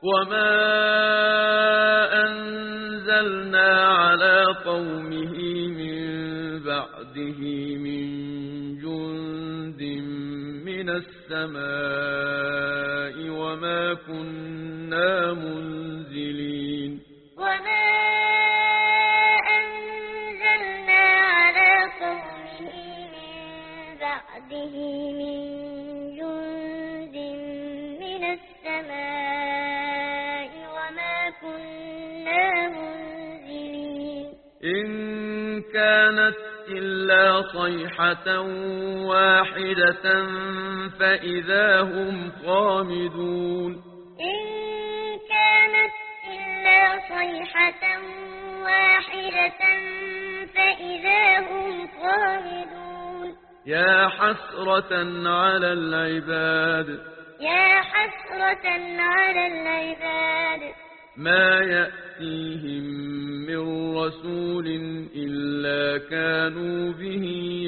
وما أنزلنا على قومه من بعده من جند من السماء وما كنا منزلين وما أنزلنا على قومه من بعده من جند من السماء وما كنا منزلين إن كانت إلا صيحة واحدة فإذا هم خامدون إن كانت إلا صيحة واحدة فإذا هم خامدون يا حسرة على العباد يا حسرة على العباد ما يأتيهم من رسول إلا كانوا به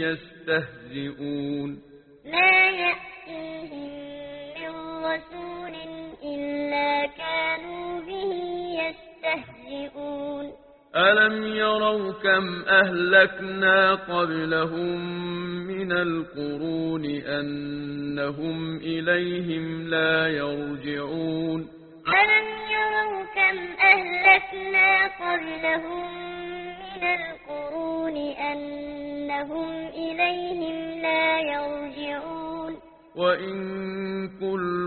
يستهزئون ما يأتيهم من رسول إلا كانوا به يستهزئون ألم يروا كم أهلكنا قبلهم من القرون أنهم إليهم لا يرجعون ألم يروا كم أهلكنا قبلهم من القرون أنهم إليهم لا يرجعون وإن كل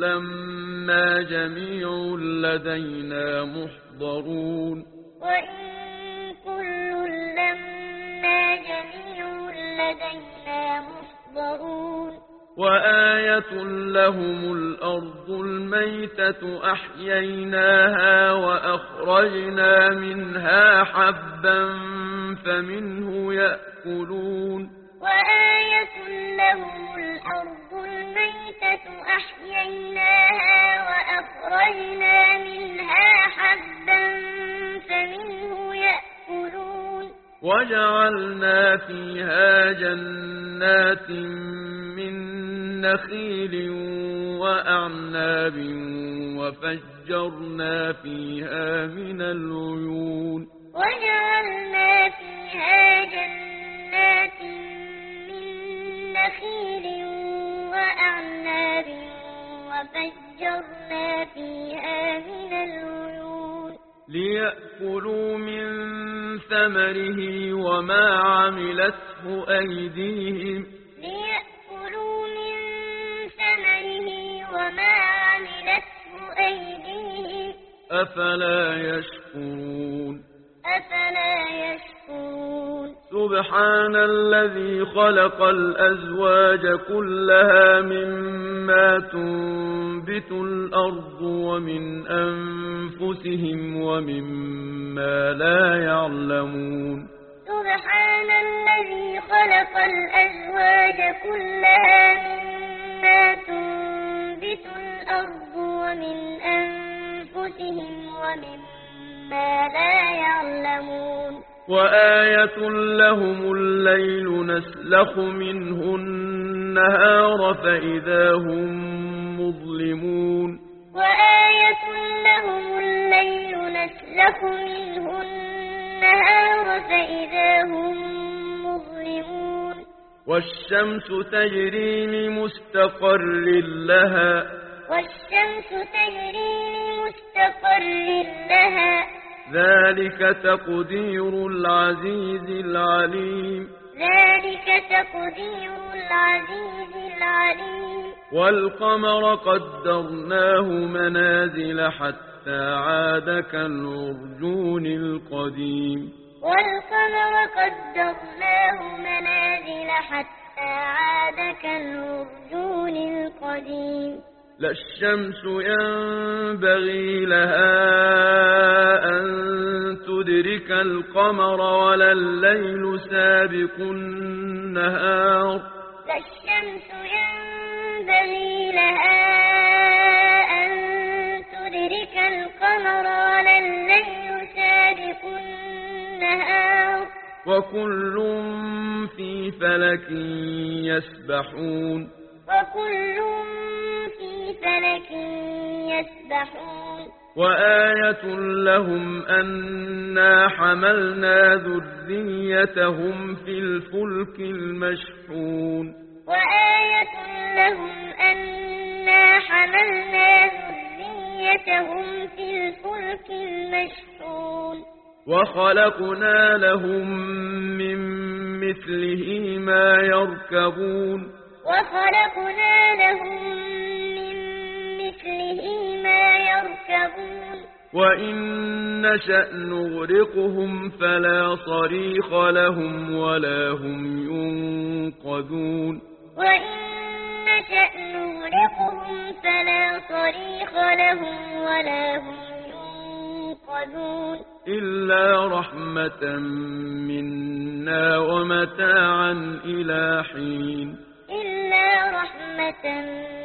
لما جميع لدينا محضرون وإن كل لما جميع لدينا محضرون وآية لهم الأرض الميتة أحييناها وأخرجنا منها حبا فمنه يأكلون وآية لهم الأرض الميتة أحييناها وأخرجنا منها حبا فمنه يأكلون وجعلنا فيها جنات من نخيل وأعناب وفجرنا فيها من العيون وجعلنا فيها جنات من نخيل وأعناب وفجرنا فيها من العيون ليأكلوا من ثمره وما عملته أيديهم ليأكلوا من ثمره وما عملته أيديهم أفلا يشكرون أفلا يشكرون سبحان الذي خلق الأزواج كلها مما تنبت الأرض ومن أنفسهم ومما لا يعلمون سبحان الذي خلق الأزواج كلها مما تنبت الأرض ومن أنفسهم ومما لا يعلمون وآية لهم الليل نسلخ منه النهار فإذا هم مظلمون وآية لهم الليل نسلخ منه النهار فإذا هم مظلمون والشمس تجري لمستقر لها والشمس تجري لمستقر لها ذلك تقدير العزيز العليم ذلك تقدير العزيز العليم والقمر قدرناه منازل حتى عاد كالعرجون القديم والقمر قدرناه منازل حتى عاد كالعرجون القديم لا الشمس ينبغي لها أن تدرك القمر ولا الليل سابق النهار لا الشمس ينبغي لها أن تدرك القمر ولا الليل سابق النهار وكل في فلك يسبحون وكل في فلك يسبحون يسبحون وآية لهم أنا حملنا ذريتهم في الفلك المشحون وآية لهم أنا حملنا ذريتهم في الفلك المشحون وخلقنا لهم من مثله ما يركبون وخلقنا لهم من مثله ما يركبون وإن نشأ نغرقهم فلا صريخ لهم ولا هم ينقذون وإن نشأ نغرقهم فلا صريخ لهم ولا هم ينقذون إلا رحمة منا ومتاعا إلى حين إلا رحمة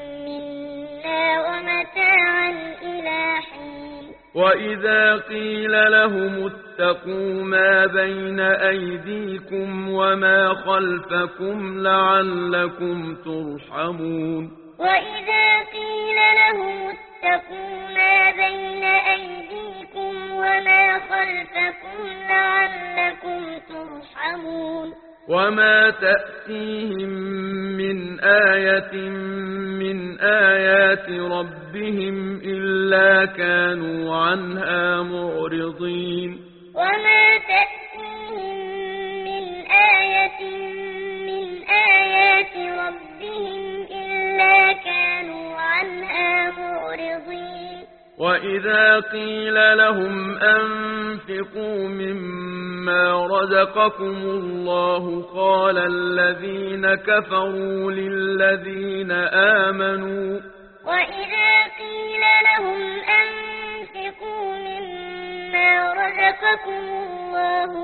منا ومتاعا إلى حين وإذا قيل لهم اتقوا ما بين أيديكم وما خلفكم لعلكم ترحمون وإذا قيل لهم اتقوا ما بين أيديكم وما خلفكم لعلكم ترحمون وما تأتيهم من آية من آيات ربهم إلا كانوا عنها معرضين وما تأتيهم من آية من آيات ربهم إلا كانوا عنها معرضين وإذا قيل لهم أنفقوا مما رزقكم الله قال الذين كفروا للذين آمنوا وإذا قيل لهم أنفقوا مما رزقكم الله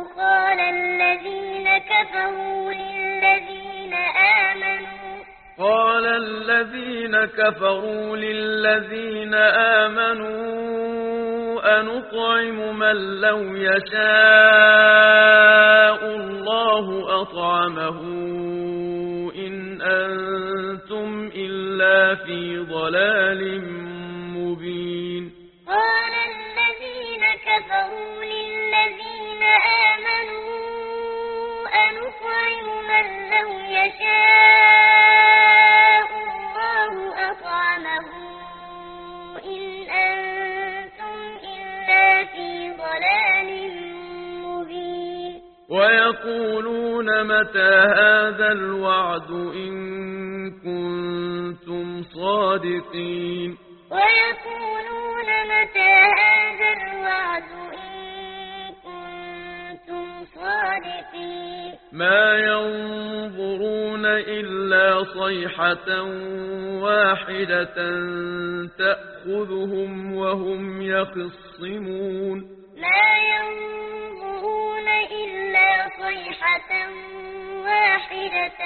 قال الذين كفروا للذين آمنوا أنطعم من لو يشاء الله أطعمه إن أنتم إلا في ضلال مبين قال الذين كفروا للذين آمنوا أنطعم من لو يشاء الله أطعمه إن أنتم إلا في ضلال مبين ويقولون متى هذا الوعد إن كنتم صادقين ويقولون متى هذا الوعد إن كنتم صادقين ما ينظرون إلا صيحة واحدة تأخذهم وهم يخصمون ما ينظرون إلا صيحة واحدة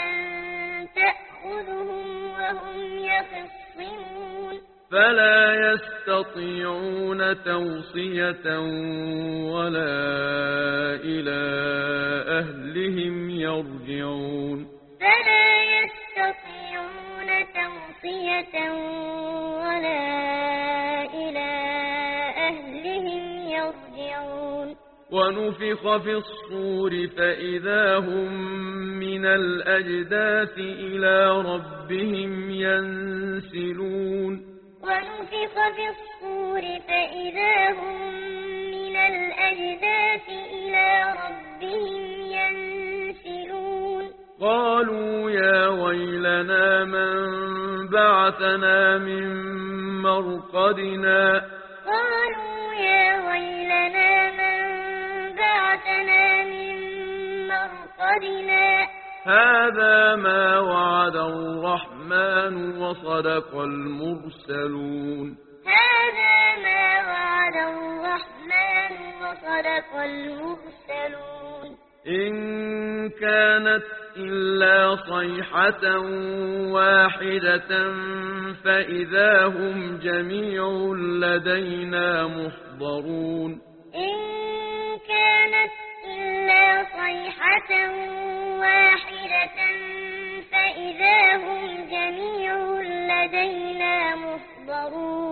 تأخذهم وهم يخصمون فلا يستطيعون توصية ولا إلى أهلهم يرجعون فلا يستطيعون توصية ولا إلى أهلهم يرجعون ونفخ في الصور فإذا هم من الأجداث إلى ربهم ينسلون ونفخ في الصور فإذا هم من الأجداث إلى ربهم ينسلون قالوا يا ويلنا من بعثنا من مرقدنا قالوا يا ويلنا من بعثنا من مرقدنا هذا ما وعد الرحمن وصدق المرسلون هذا ما وعد الرحمن وصدق المرسلون إن كانت إلا صيحة واحدة فإذا هم جميع لدينا محضرون إن كانت إلا صيحة واحدة فإذا هم جميع لدينا محضرون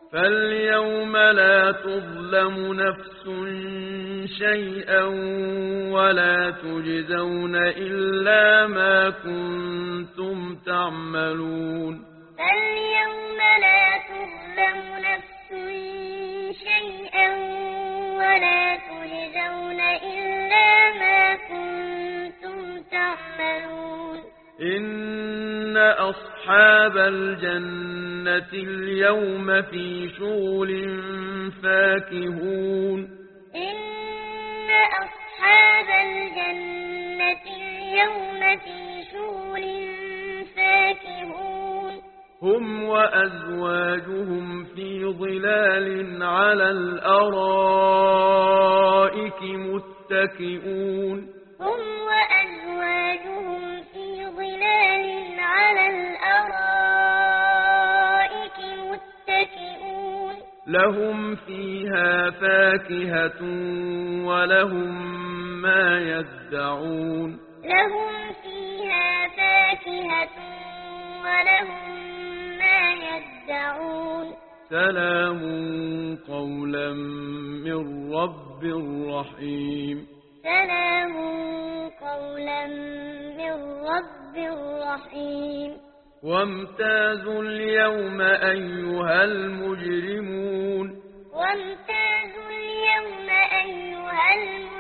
فاليوم لا تظلم نفس شيئا ولا تجزون إلا ما كنتم تعملون فاليوم لا تظلم نفس شيئا ولا تجزون إلا ما كنتم تعملون إن أصحاب الجنة اليوم في شغل فاكهون إن أصحاب الجنة اليوم في شغل فاكهون هم وأزواجهم في ظلال على الأرائك متكئون هم وأزواجهم في ظلال على الأرائك متكئون لهم فيها فاكهة ولهم ما يدعون لهم فيها فاكهة ولهم ما يدعون سلام قولا من رب رحيم سلام قولا من رب رحيم وامتازوا اليوم أيها المجرمون وامتازوا اليوم أيها المجرمون